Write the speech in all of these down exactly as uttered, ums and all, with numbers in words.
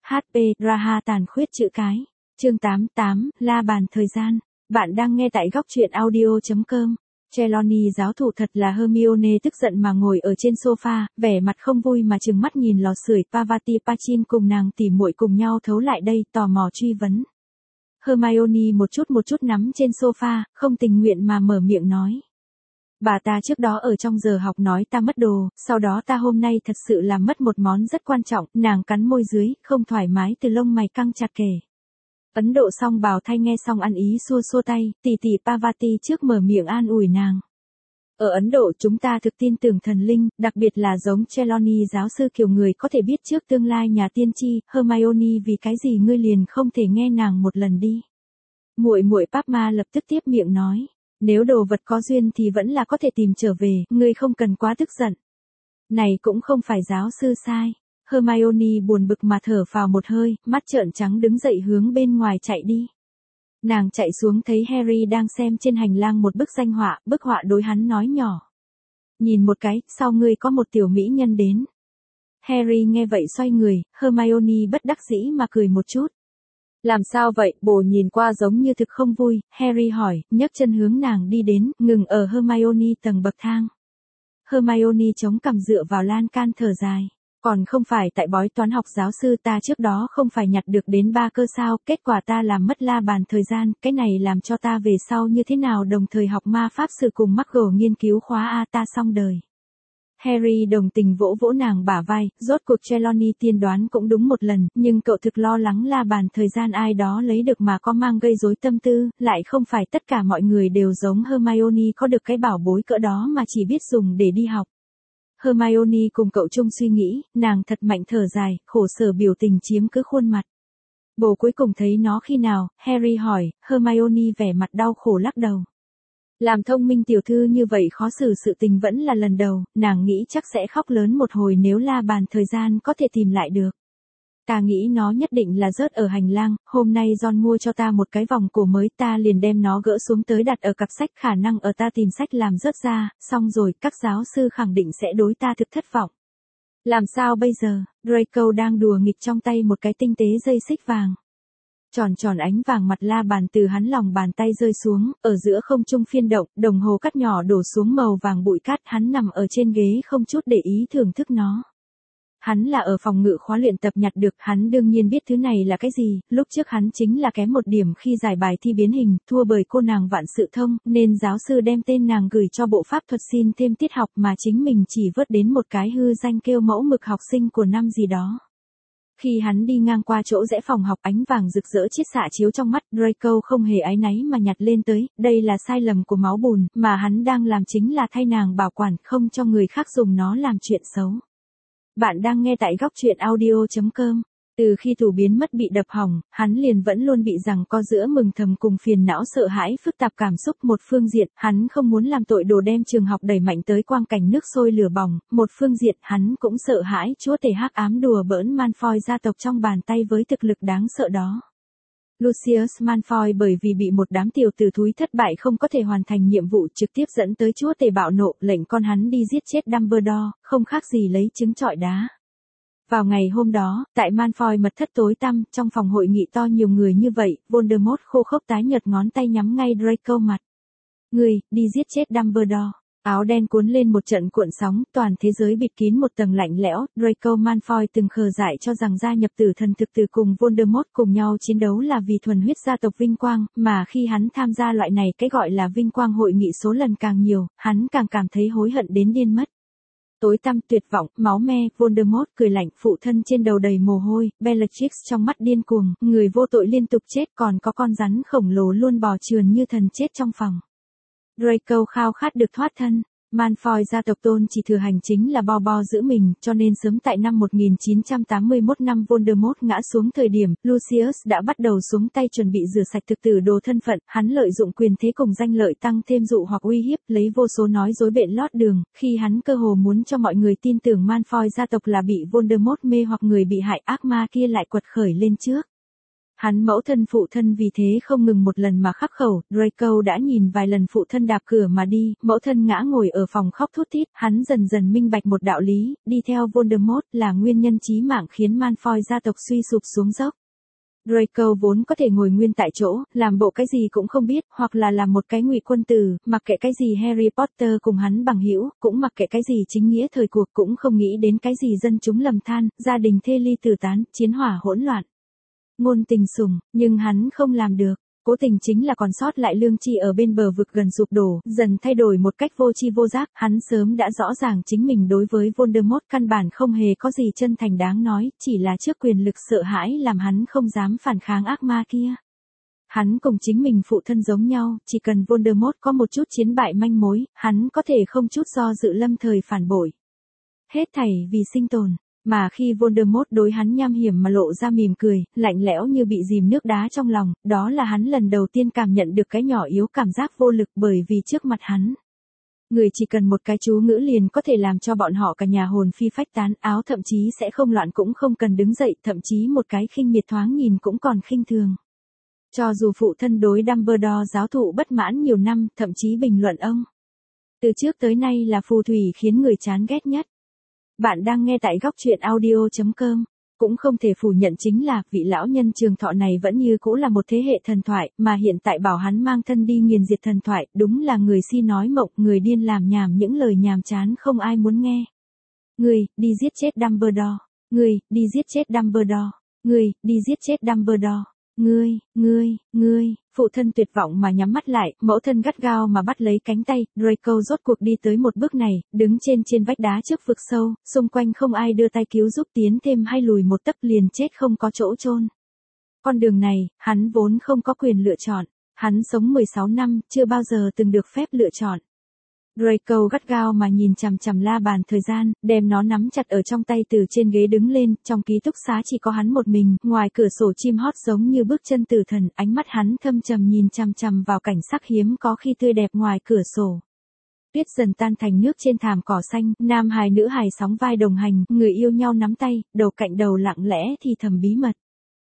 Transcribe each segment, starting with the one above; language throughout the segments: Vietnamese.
hát pê, Raha tàn khuyết chữ cái. Chương tám tám, La bàn thời gian. Bạn đang nghe tại góc truyện audio chấm com. Trelawney giáo thủ thật là Hermione tức giận mà ngồi ở trên sofa, vẻ mặt không vui mà trừng mắt nhìn lò sưởi. Parvati Pachin cùng nàng tỉ muội cùng nhau thấu lại đây, tò mò truy vấn. Hermione một chút một chút nắm trên sofa, không tình nguyện mà mở miệng nói. Bà ta trước đó ở trong giờ học nói ta mất đồ, sau đó ta hôm nay thật sự làm mất một món rất quan trọng. Nàng cắn môi dưới, không thoải mái từ lông mày căng chặt kể. Ấn Độ song bào thai nghe xong ăn ý xua xua tay, tỷ tỷ Parvati trước mở miệng an ủi nàng. Ở Ấn Độ chúng ta thực tin tưởng thần linh, đặc biệt là giống Trelawney giáo sư kiểu người có thể biết trước tương lai nhà tiên tri. Hermione, vì cái gì ngươi liền không thể nghe nàng một lần đi? Muội muội Padma lập tức tiếp miệng nói. Nếu đồ vật có duyên thì vẫn là có thể tìm trở về, ngươi không cần quá tức giận. Này cũng không phải giáo sư sai. Hermione buồn bực mà thở phào một hơi, mắt trợn trắng đứng dậy hướng bên ngoài chạy đi. Nàng chạy xuống thấy Harry đang xem trên hành lang một bức danh họa, bức họa đối hắn nói nhỏ. Nhìn một cái, sau ngươi có một tiểu mỹ nhân đến. Harry nghe vậy xoay người, Hermione bất đắc dĩ mà cười một chút. Làm sao vậy, bồ nhìn qua giống như thực không vui, Harry hỏi, nhấc chân hướng nàng đi đến, ngừng ở Hermione tầng bậc thang. Hermione chống cằm dựa vào lan can thở dài. Còn không phải tại bói toán học giáo sư ta trước đó không phải nhặt được đến ba cơ sao, kết quả ta làm mất la bàn thời gian, cái này làm cho ta về sau như thế nào đồng thời học ma pháp sử cùng Muggle nghiên cứu khóa A ta xong đời. Harry đồng tình vỗ vỗ nàng bả vai, rốt cuộc Trelawney tiên đoán cũng đúng một lần, nhưng cậu thực lo lắng la bàn thời gian ai đó lấy được mà có mang gây rối tâm tư, lại không phải tất cả mọi người đều giống Hermione có được cái bảo bối cỡ đó mà chỉ biết dùng để đi học. Hermione cùng cậu chung suy nghĩ, nàng thật mạnh thở dài, khổ sở biểu tình chiếm cứ khuôn mặt. Bồ cuối cùng thấy nó khi nào, Harry hỏi, Hermione vẻ mặt đau khổ lắc đầu. Làm thông minh tiểu thư như vậy khó xử sự tình vẫn là lần đầu, nàng nghĩ chắc sẽ khóc lớn một hồi nếu la bàn thời gian có thể tìm lại được. Ta nghĩ nó nhất định là rớt ở hành lang, hôm nay John mua cho ta một cái vòng cổ mới ta liền đem nó gỡ xuống tới đặt ở cặp sách khả năng ở ta tìm sách làm rớt ra, xong rồi các giáo sư khẳng định sẽ đối ta thực thất vọng. Làm sao bây giờ, Draco đang đùa nghịch trong tay một cái tinh tế dây xích vàng. Tròn tròn ánh vàng mặt la bàn từ hắn lòng bàn tay rơi xuống, ở giữa không trung phiên động, đồng hồ cắt nhỏ đổ xuống màu vàng bụi cát, hắn nằm ở trên ghế không chút để ý thưởng thức nó. Hắn là ở phòng ngự khóa luyện tập nhặt được, hắn đương nhiên biết thứ này là cái gì, lúc trước hắn chính là kém một điểm khi giải bài thi biến hình, thua bởi cô nàng vạn sự thông, nên giáo sư đem tên nàng gửi cho bộ pháp thuật xin thêm tiết học mà chính mình chỉ vớt đến một cái hư danh kêu mẫu mực học sinh của năm gì đó. Khi hắn đi ngang qua chỗ rẽ phòng học ánh vàng rực rỡ chiết xạ chiếu trong mắt, Draco không hề áy náy mà nhặt lên tới, đây là sai lầm của máu bùn, mà hắn đang làm chính là thay nàng bảo quản, không cho người khác dùng nó làm chuyện xấu. Bạn đang nghe tại góc truyện audio chấm com. Từ khi tủ biến mất bị đập hỏng, hắn liền vẫn luôn bị giằng co giữa mừng thầm cùng phiền não sợ hãi phức tạp cảm xúc. Một phương diện, hắn không muốn làm tội đồ đem trường học đẩy mạnh tới quang cảnh nước sôi lửa bỏng, một phương diện hắn cũng sợ hãi chúa tể hắc ám đùa bỡn Malfoy gia tộc trong bàn tay với thực lực đáng sợ đó. Lucius Malfoy bởi vì bị một đám tiểu tử thúi thất bại không có thể hoàn thành nhiệm vụ trực tiếp dẫn tới chúa tể bạo nộ, lệnh con hắn đi giết chết Dumbledore, không khác gì lấy trứng trọi đá. Vào ngày hôm đó, tại Malfoy mật thất tối tăm, trong phòng hội nghị to nhiều người như vậy, Voldemort khô khốc tái nhợt ngón tay nhắm ngay Draco mặt. Người, đi giết chết Dumbledore. Áo đen cuốn lên một trận cuộn sóng, toàn thế giới bịt kín một tầng lạnh lẽo, Draco Malfoy từng khờ dại cho rằng gia nhập tử thần thực tử cùng Voldemort cùng nhau chiến đấu là vì thuần huyết gia tộc vinh quang, mà khi hắn tham gia loại này cái gọi là vinh quang hội nghị số lần càng nhiều, hắn càng cảm thấy hối hận đến điên mất. Tối tăm tuyệt vọng, máu me, Voldemort cười lạnh, phụ thân trên đầu đầy mồ hôi, Bellatrix trong mắt điên cuồng, người vô tội liên tục chết, còn có con rắn khổng lồ luôn bò trườn như thần chết trong phòng. Draco khao khát được thoát thân. Malfoy gia tộc tôn chỉ thừa hành chính là bo bo giữ mình, cho nên sớm tại năm một nghìn chín trăm tám mươi mốt năm Voldemort ngã xuống thời điểm, Lucius đã bắt đầu xuống tay chuẩn bị rửa sạch thực tử đồ thân phận, hắn lợi dụng quyền thế cùng danh lợi tăng thêm dụ hoặc uy hiếp, lấy vô số nói dối bện lót đường, khi hắn cơ hồ muốn cho mọi người tin tưởng Malfoy gia tộc là bị Voldemort mê hoặc người bị hại ác ma kia lại quật khởi lên trước. Hắn mẫu thân phụ thân vì thế không ngừng một lần mà khắc khẩu, Draco đã nhìn vài lần phụ thân đạp cửa mà đi, mẫu thân ngã ngồi ở phòng khóc thút thít, hắn dần dần minh bạch một đạo lý, đi theo Voldemort là nguyên nhân chí mạng khiến Malfoy gia tộc suy sụp xuống dốc. Draco vốn có thể ngồi nguyên tại chỗ, làm bộ cái gì cũng không biết, hoặc là làm một cái ngụy quân tử, mặc kệ cái gì Harry Potter cùng hắn bằng hữu, cũng mặc kệ cái gì chính nghĩa thời cuộc, cũng không nghĩ đến cái gì dân chúng lầm than, gia đình thê ly tử tán, chiến hỏa hỗn loạn. Ngôn tình sủng, nhưng hắn không làm được. Cố tình chính là còn sót lại lương tri ở bên bờ vực gần sụp đổ, dần thay đổi một cách vô tri vô giác, hắn sớm đã rõ ràng chính mình đối với Voldemort căn bản không hề có gì chân thành đáng nói, chỉ là trước quyền lực sợ hãi làm hắn không dám phản kháng ác ma kia. Hắn cùng chính mình phụ thân giống nhau, chỉ cần Voldemort có một chút chiến bại manh mối, hắn có thể không chút do dự lâm thời phản bội. Hết thảy vì sinh tồn. Mà khi Voldemort đối hắn nham hiểm mà lộ ra mỉm cười, lạnh lẽo như bị dìm nước đá trong lòng, đó là hắn lần đầu tiên cảm nhận được cái nhỏ yếu cảm giác vô lực bởi vì trước mặt hắn. Người chỉ cần một cái chú ngữ liền có thể làm cho bọn họ cả nhà hồn phi phách tán, áo thậm chí sẽ không loạn cũng không cần đứng dậy, thậm chí một cái khinh miệt thoáng nhìn cũng còn khinh thường. Cho dù phụ thân đối Dumbledore giáo thụ bất mãn nhiều năm, thậm chí bình luận ông. Từ trước tới nay là phù thủy khiến người chán ghét nhất. Bạn đang nghe tại góc truyện audio chấm com. Cũng không thể phủ nhận chính là, vị lão nhân trường thọ này vẫn như cũ là một thế hệ thần thoại, mà hiện tại bảo hắn mang thân đi nghiền diệt thần thoại, đúng là người si nói mộng, người điên làm nhảm những lời nhàm chán không ai muốn nghe. Người, đi giết chết Dumbledore. Người, đi giết chết Dumbledore. Người, đi giết chết Dumbledore. Ngươi, ngươi, ngươi, phụ thân tuyệt vọng mà nhắm mắt lại, mẫu thân gắt gao mà bắt lấy cánh tay, Draco rốt cuộc đi tới một bước này, đứng trên trên vách đá trước vực sâu, xung quanh không ai đưa tay cứu giúp tiến thêm hay lùi một tấc liền chết không có chỗ chôn. Con đường này, hắn vốn không có quyền lựa chọn, hắn sống mười sáu năm, chưa bao giờ từng được phép lựa chọn. Draco gắt gao mà nhìn chằm chằm la bàn thời gian, đem nó nắm chặt ở trong tay từ trên ghế đứng lên, trong ký túc xá chỉ có hắn một mình, ngoài cửa sổ chim hót giống như bước chân tử thần, ánh mắt hắn thâm trầm nhìn chằm chằm vào cảnh sắc hiếm có khi tươi đẹp ngoài cửa sổ. Tuyết dần tan thành nước trên thảm cỏ xanh, nam hài nữ hài sóng vai đồng hành, người yêu nhau nắm tay, đầu cạnh đầu lặng lẽ thì thầm bí mật.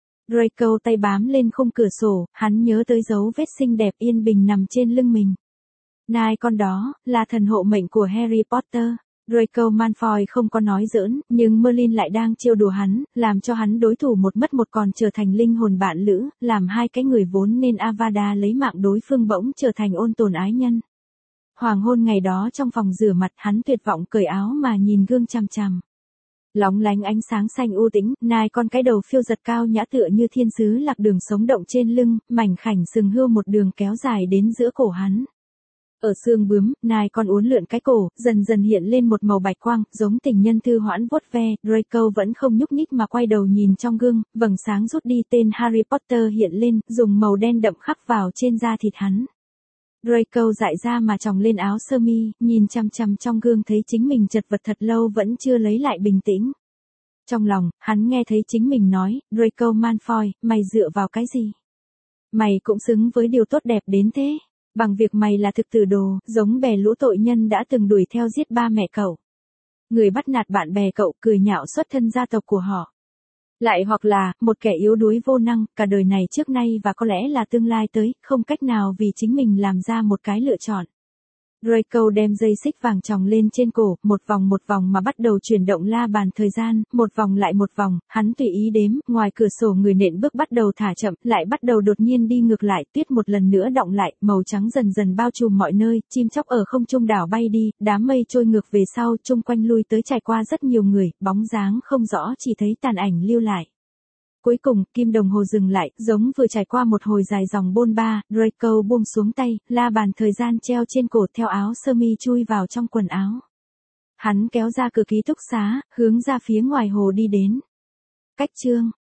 Draco tay bám lên khung cửa sổ, hắn nhớ tới dấu vết xinh đẹp yên bình nằm trên lưng mình. Nai con đó, là thần hộ mệnh của Harry Potter. Draco Malfoy không có nói giỡn, nhưng Merlin lại đang trêu đùa hắn, làm cho hắn đối thủ một mất một còn trở thành linh hồn bạn lữ, làm hai cái người vốn nên Avada lấy mạng đối phương bỗng trở thành ôn tồn ái nhân. Hoàng hôn ngày đó trong phòng rửa mặt hắn tuyệt vọng cởi áo mà nhìn gương chằm chằm. Lóng lánh ánh sáng xanh u tĩnh, nai con cái đầu phiêu giật cao nhã tựa như thiên sứ lạc đường sống động trên lưng, mảnh khảnh sừng hươu một đường kéo dài đến giữa cổ hắn. Ở xương bướm, nai con uốn lượn cái cổ, dần dần hiện lên một màu bạch quang, giống tình nhân thư hoãn vuốt ve, Draco vẫn không nhúc nhích mà quay đầu nhìn trong gương, vầng sáng rút đi tên Harry Potter hiện lên, dùng màu đen đậm khắc vào trên da thịt hắn. Draco dại ra mà tròng lên áo sơ mi, nhìn chằm chằm trong gương thấy chính mình chật vật thật lâu vẫn chưa lấy lại bình tĩnh. Trong lòng, hắn nghe thấy chính mình nói, Draco Malfoy, mày dựa vào cái gì? Mày cũng xứng với điều tốt đẹp đến thế. Bằng việc mày là thực tử đồ, giống bè lũ tội nhân đã từng đuổi theo giết ba mẹ cậu. Người bắt nạt bạn bè cậu cười nhạo xuất thân gia tộc của họ. Lại hoặc là, một kẻ yếu đuối vô năng, cả đời này trước nay và có lẽ là tương lai tới, không cách nào vì chính mình làm ra một cái lựa chọn. Draco đem dây xích vàng tròng lên trên cổ, một vòng một vòng mà bắt đầu chuyển động la bàn thời gian, một vòng lại một vòng, hắn tùy ý đếm, ngoài cửa sổ người nện bước bắt đầu thả chậm, lại bắt đầu đột nhiên đi ngược lại, tuyết một lần nữa đọng lại, màu trắng dần dần bao trùm mọi nơi, chim chóc ở không trung đảo bay đi, đám mây trôi ngược về sau, chung quanh lui tới trải qua rất nhiều người, bóng dáng không rõ chỉ thấy tàn ảnh lưu lại. Cuối cùng, kim đồng hồ dừng lại, giống vừa trải qua một hồi dài dòng bôn ba, Draco buông xuống tay, la bàn thời gian treo trên cổ theo áo sơ mi chui vào trong quần áo. Hắn kéo ra cửa ký túc xá, hướng ra phía ngoài hồ đi đến. Cách chương